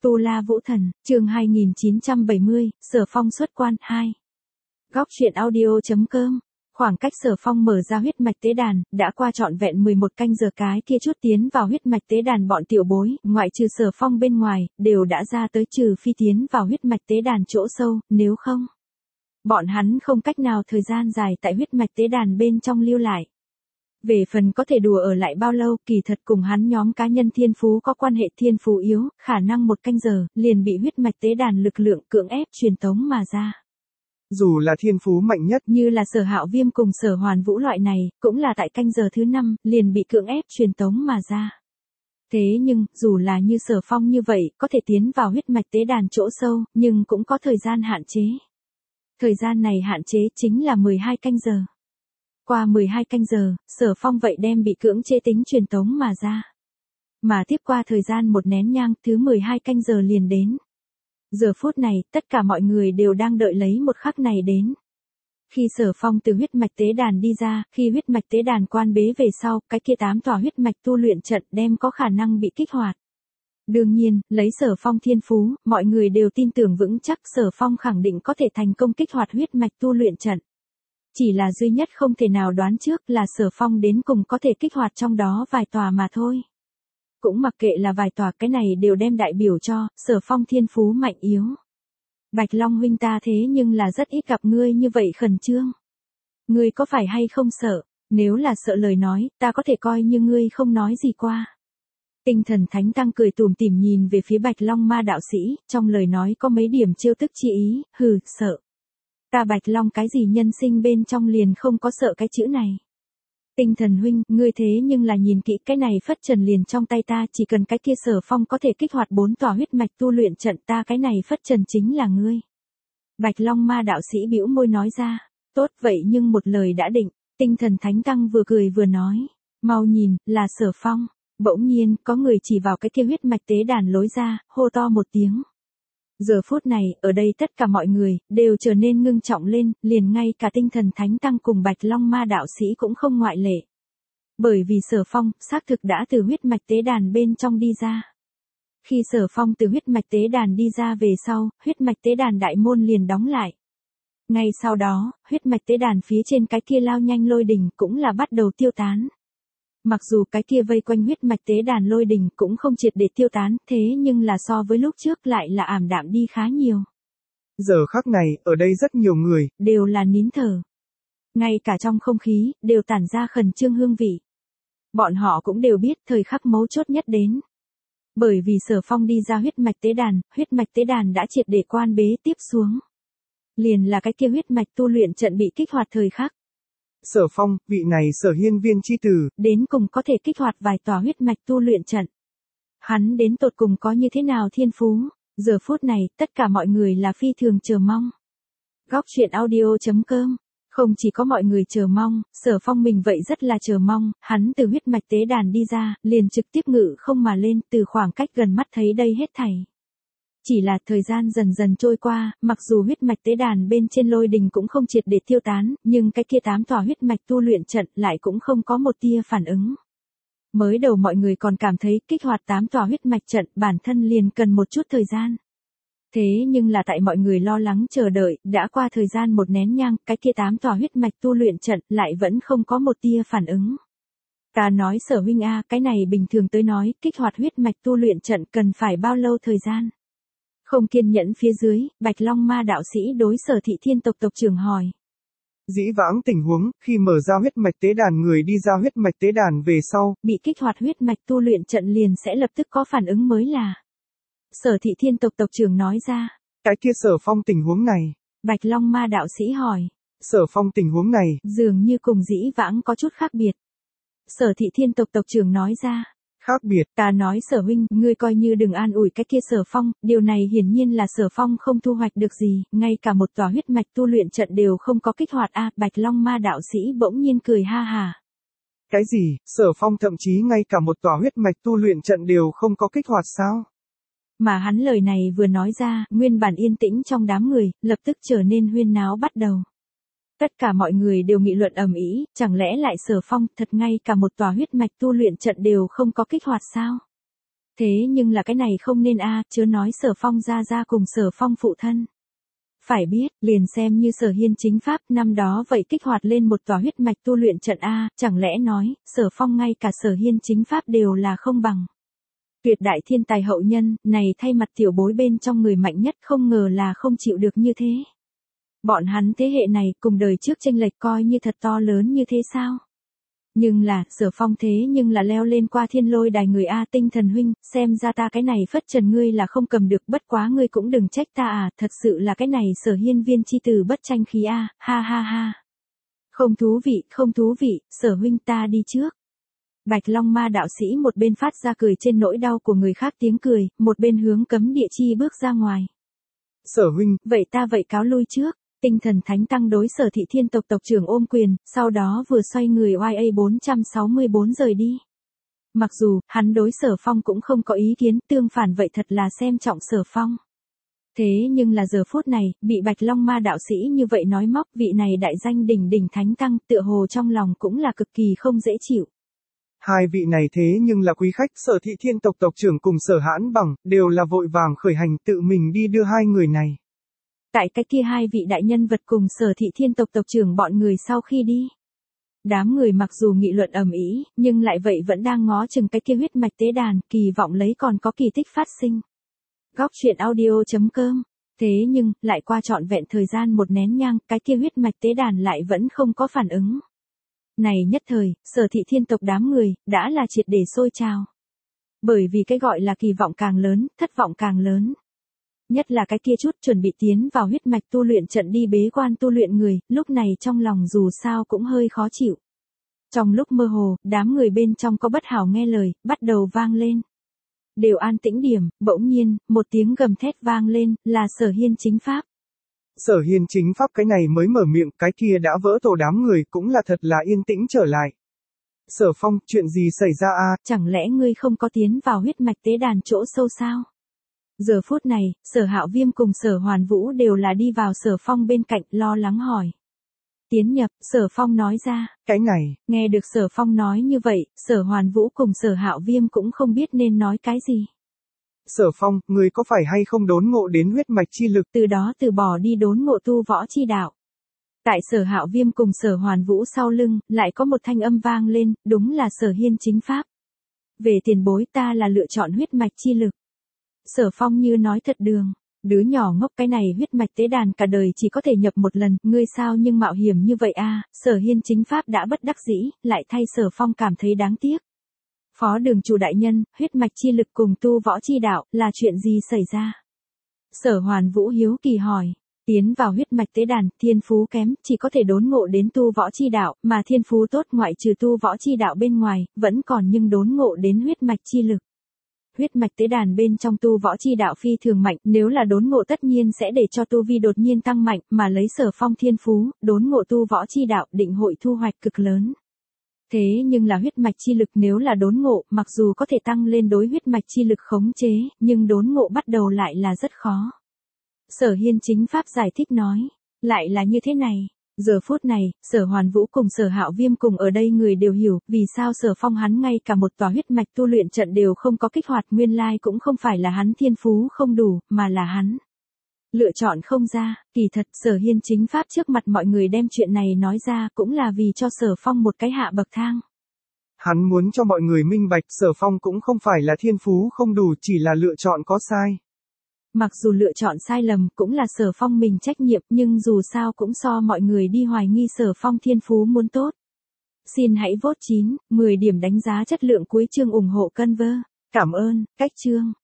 Tu La Vũ Thần, chương 2970, Sở Phong xuất quan 2. Góc truyện audio.com. Khoảng cách Sở Phong mở ra huyết mạch tế đàn, đã qua trọn vẹn 11 canh giờ, cái kia chút tiến vào huyết mạch tế đàn bọn tiểu bối, ngoại trừ Sở Phong bên ngoài, đều đã ra tới, trừ phi tiến vào huyết mạch tế đàn chỗ sâu, nếu không, bọn hắn không cách nào thời gian dài tại huyết mạch tế đàn bên trong lưu lại. Về phần có thể đùa ở lại bao lâu, kỳ thật cùng hắn nhóm cá nhân thiên phú có quan hệ, thiên phú yếu, khả năng 1 canh giờ, liền bị huyết mạch tế đàn lực lượng cưỡng ép truyền tống mà ra. Dù là thiên phú mạnh nhất, như là Sở Hạo Viêm cùng Sở Hoàn Vũ loại này, cũng là tại canh giờ thứ 5, liền bị cưỡng ép truyền tống mà ra. Thế nhưng, dù là như Sở Phong như vậy, có thể tiến vào huyết mạch tế đàn chỗ sâu, nhưng cũng có thời gian hạn chế. Thời gian này hạn chế chính là 12 canh giờ. Qua 12 canh giờ, Sở Phong vậy đem bị cưỡng chế tính truyền tống mà ra. Mà tiếp qua thời gian một nén nhang, thứ 12 canh giờ liền đến. Giờ phút này, tất cả mọi người đều đang đợi lấy một khắc này đến. Khi Sở Phong từ huyết mạch tế đàn đi ra, khi huyết mạch tế đàn quan bế về sau, cái kia 8 tòa huyết mạch tu luyện trận đem có khả năng bị kích hoạt. Đương nhiên, lấy Sở Phong thiên phú, mọi người đều tin tưởng vững chắc Sở Phong khẳng định có thể thành công kích hoạt huyết mạch tu luyện trận. Chỉ là duy nhất không thể nào đoán trước là Sở Phong đến cùng có thể kích hoạt trong đó vài tòa mà thôi. Cũng mặc kệ là vài tòa, cái này đều đem đại biểu cho Sở Phong thiên phú mạnh yếu. Bạch Long huynh, ta thế nhưng là rất ít gặp ngươi như vậy khẩn trương. Ngươi có phải hay không sợ? Nếu là sợ lời nói, ta có thể coi như ngươi không nói gì qua. Tinh Thần Thánh Tăng cười tủm tỉm nhìn về phía Bạch Long ma đạo sĩ, trong lời nói có mấy điểm trêu tức chi ý, hừ, sợ. Ta Bạch Long cái gì nhân sinh bên trong liền không có sợ cái chữ này. Tinh Thần huynh, ngươi thế nhưng là nhìn kỹ, cái này phất trần liền trong tay ta, chỉ cần cái kia Sở Phong có thể kích hoạt 4 tòa huyết mạch tu luyện trận, ta cái này phất trần chính là ngươi. Bạch Long ma đạo sĩ bĩu môi nói ra, tốt vậy nhưng một lời đã định. Tinh Thần Thánh Tăng vừa cười vừa nói, mau nhìn, là Sở Phong. Bỗng nhiên, có người chỉ vào cái kia huyết mạch tế đàn lối ra, hô to một tiếng. Giờ phút này, ở đây tất cả mọi người, đều trở nên ngưng trọng lên, liền ngay cả Tinh Thần Thánh Tăng cùng Bạch Long ma đạo sĩ cũng không ngoại lệ. Bởi vì Sở Phong, xác thực đã từ huyết mạch tế đàn bên trong đi ra. Khi Sở Phong từ huyết mạch tế đàn đi ra về sau, huyết mạch tế đàn đại môn liền đóng lại. Ngay sau đó, huyết mạch tế đàn phía trên cái kia lao nhanh lôi đình cũng là bắt đầu tiêu tán. Mặc dù cái kia vây quanh huyết mạch tế đàn lôi đình cũng không triệt để tiêu tán, thế nhưng là so với lúc trước lại là ảm đạm đi khá nhiều. Giờ khắc này, ở đây rất nhiều người, đều là nín thở. Ngay cả trong không khí, đều tản ra khẩn trương hương vị. Bọn họ cũng đều biết thời khắc mấu chốt nhất đến. Bởi vì Sở Phong đi ra huyết mạch tế đàn đã triệt để quan bế tiếp xuống. Liền là cái kia huyết mạch tu luyện trận bị kích hoạt thời khắc. Sở Phong, vị này Sở Hiên Viên chi tử, đến cùng có thể kích hoạt vài tòa huyết mạch tu luyện trận. Hắn đến tột cùng có như thế nào thiên phú? Giờ phút này, tất cả mọi người là phi thường chờ mong. Góc truyện audio.com. Không chỉ có mọi người chờ mong, Sở Phong mình vậy rất là chờ mong, hắn từ huyết mạch tế đàn đi ra, liền trực tiếp ngự không mà lên, từ khoảng cách gần mắt thấy đây hết thảy. Chỉ là thời gian dần dần trôi qua, mặc dù huyết mạch tế đàn bên trên lôi đình cũng không triệt để tiêu tán, nhưng cái kia 8 tòa huyết mạch tu luyện trận lại cũng không có một tia phản ứng. Mới đầu mọi người còn cảm thấy kích hoạt 8 tòa huyết mạch trận bản thân liền cần một chút thời gian. Thế nhưng là tại mọi người lo lắng chờ đợi, đã qua thời gian một nén nhang, cái kia 8 tòa huyết mạch tu luyện trận lại vẫn không có một tia phản ứng. Ta nói Sở huynh a, cái này bình thường tới nói, kích hoạt huyết mạch tu luyện trận cần phải bao lâu thời gian? Không kiên nhẫn phía dưới, Bạch Long ma đạo sĩ đối Sở Thị Thiên tộc tộc trưởng hỏi. Dĩ vãng tình huống, khi mở ra huyết mạch tế đàn người đi ra huyết mạch tế đàn về sau, bị kích hoạt huyết mạch tu luyện trận liền sẽ lập tức có phản ứng mới là. Sở Thị Thiên tộc tộc trưởng nói ra. Cái kia Sở Phong tình huống này. Bạch Long ma đạo sĩ hỏi. Sở Phong tình huống này, dường như cùng dĩ vãng có chút khác biệt. Sở Thị Thiên tộc tộc trưởng nói ra. Khác biệt, ta nói Sở huynh, ngươi coi như đừng an ủi cái kia Sở Phong, điều này hiển nhiên là Sở Phong không thu hoạch được gì, ngay cả một tòa huyết mạch tu luyện trận đều không có kích hoạt a. Bạch Long ma đạo sĩ bỗng nhiên cười ha hà. Cái gì, Sở Phong thậm chí ngay cả một tòa huyết mạch tu luyện trận đều không có kích hoạt sao? Mà hắn lời này vừa nói ra, nguyên bản yên tĩnh trong đám người, lập tức trở nên huyên náo bắt đầu. Tất cả mọi người đều nghị luận ầm ĩ, chẳng lẽ lại Sở Phong thật ngay cả một tòa huyết mạch tu luyện trận đều không có kích hoạt sao? Thế nhưng là cái này không nên chớ nói Sở Phong gia cùng Sở Phong phụ thân. Phải biết, liền xem như Sở Hiên chính pháp năm đó vậy kích hoạt lên một tòa huyết mạch tu luyện trận chẳng lẽ nói, Sở Phong ngay cả Sở Hiên chính pháp đều là không bằng. Tuyệt đại thiên tài hậu nhân, này thay mặt tiểu bối bên trong người mạnh nhất không ngờ là không chịu được như thế. Bọn hắn thế hệ này cùng đời trước chênh lệch coi như thật to lớn như thế sao? Nhưng là, Sở Phong thế nhưng là leo lên qua thiên lôi đài người Tinh Thần huynh, xem ra ta cái này phất trần ngươi là không cầm được, bất quá ngươi cũng đừng trách ta thật sự là cái này Sở Hiên viên chi tử bất tranh khí ha ha ha. Không thú vị, Sở huynh ta đi trước. Bạch Long Ma đạo sĩ một bên phát ra cười trên nỗi đau của người khác tiếng cười, một bên hướng cấm địa chi bước ra ngoài. Sở huynh, vậy ta cáo lui trước. Tinh Thần Thánh Tăng đối Sở Thị Thiên tộc tộc trưởng ôm quyền, sau đó vừa xoay người YA 464 rời đi. Mặc dù, hắn đối Sở Phong cũng không có ý kiến, tương phản vậy thật là xem trọng Sở Phong. Thế nhưng là giờ phút này, bị Bạch Long Ma đạo sĩ như vậy nói móc, vị này đại danh đỉnh Thánh Tăng, tựa hồ trong lòng cũng là cực kỳ không dễ chịu. Hai vị này thế nhưng là quý khách, Sở Thị Thiên tộc tộc trưởng cùng Sở Hãn Bằng, đều là vội vàng khởi hành tự mình đi đưa hai người này. Tại cái kia hai vị đại nhân vật cùng Sở Thị Thiên tộc tộc trưởng bọn người sau khi đi. Đám người mặc dù nghị luận ầm ĩ, nhưng lại vậy vẫn đang ngó chừng cái kia huyết mạch tế đàn, kỳ vọng lấy còn có kỳ tích phát sinh. Góc truyện audio.com. Thế nhưng, lại qua trọn vẹn thời gian một nén nhang, cái kia huyết mạch tế đàn lại vẫn không có phản ứng. Này nhất thời, Sở Thị Thiên tộc đám người, đã là triệt để sôi trào. Bởi vì cái gọi là kỳ vọng càng lớn, thất vọng càng lớn. Nhất là cái kia chút chuẩn bị tiến vào huyết mạch tu luyện trận đi bế quan tu luyện người, lúc này trong lòng dù sao cũng hơi khó chịu. Trong lúc mơ hồ, đám người bên trong có bất hảo nghe lời, bắt đầu vang lên. Đều an tĩnh điểm, bỗng nhiên, một tiếng gầm thét vang lên, là Sở Hiên chính pháp. Sở Hiên chính pháp cái này mới mở miệng, cái kia đã vỡ tổ đám người cũng là thật là yên tĩnh trở lại. Sở Phong, chuyện gì xảy ra Chẳng lẽ ngươi không có tiến vào huyết mạch tế đàn chỗ sâu sao? Giờ phút này, Sở Hạo Viêm cùng Sở Hoàn Vũ đều là đi vào Sở Phong bên cạnh lo lắng hỏi. Tiến nhập, Sở Phong nói ra. Cái này, nghe được Sở Phong nói như vậy, Sở Hoàn Vũ cùng Sở Hạo Viêm cũng không biết nên nói cái gì. Sở Phong, người có phải hay không đốn ngộ đến huyết mạch chi lực? Từ đó từ bỏ đi đốn ngộ tu võ chi đạo. Tại Sở Hạo Viêm cùng Sở Hoàn Vũ sau lưng, lại có một thanh âm vang lên, đúng là Sở Hiên chính pháp. Về tiền bối ta là lựa chọn huyết mạch chi lực. Sở Phong như nói thật đường, đứa nhỏ ngốc cái này huyết mạch tế đàn cả đời chỉ có thể nhập một lần, ngươi sao nhưng mạo hiểm như vậy Sở Hiên chính pháp đã bất đắc dĩ, lại thay Sở Phong cảm thấy đáng tiếc. Phó đường chủ đại nhân, huyết mạch chi lực cùng tu võ chi đạo, là chuyện gì xảy ra? Sở Hoàn Vũ hiếu kỳ hỏi. Tiến vào huyết mạch tế đàn, thiên phú kém, chỉ có thể đốn ngộ đến tu võ chi đạo, mà thiên phú tốt ngoại trừ tu võ chi đạo bên ngoài, vẫn còn nhưng đốn ngộ đến huyết mạch chi lực. Huyết mạch tế đàn bên trong tu võ chi đạo phi thường mạnh, nếu là đốn ngộ tất nhiên sẽ để cho tu vi đột nhiên tăng mạnh, mà lấy Sở Phong thiên phú, đốn ngộ tu võ chi đạo định hội thu hoạch cực lớn. Thế nhưng là huyết mạch chi lực nếu là đốn ngộ, mặc dù có thể tăng lên đối huyết mạch chi lực khống chế, nhưng đốn ngộ bắt đầu lại là rất khó. Sở Hiên chính pháp giải thích nói, lại là như thế này. Giờ phút này, Sở Hoàn Vũ cùng Sở Hạo Viêm cùng ở đây người đều hiểu, vì sao Sở Phong hắn ngay cả một tòa huyết mạch tu luyện trận đều không có kích hoạt, nguyên lai cũng không phải là hắn thiên phú không đủ, mà là hắn lựa chọn không ra. Kỳ thật, Sở Hiên chính pháp trước mặt mọi người đem chuyện này nói ra cũng là vì cho Sở Phong một cái hạ bậc thang. Hắn muốn cho mọi người minh bạch, Sở Phong cũng không phải là thiên phú không đủ, chỉ là lựa chọn có sai. Mặc dù lựa chọn sai lầm cũng là Sở Phong mình trách nhiệm, nhưng dù sao cũng so mọi người đi hoài nghi Sở Phong thiên phú muốn tốt. Xin hãy vote 9, 10 điểm đánh giá chất lượng cuối chương ủng hộ Conver. Cảm ơn, cách chương.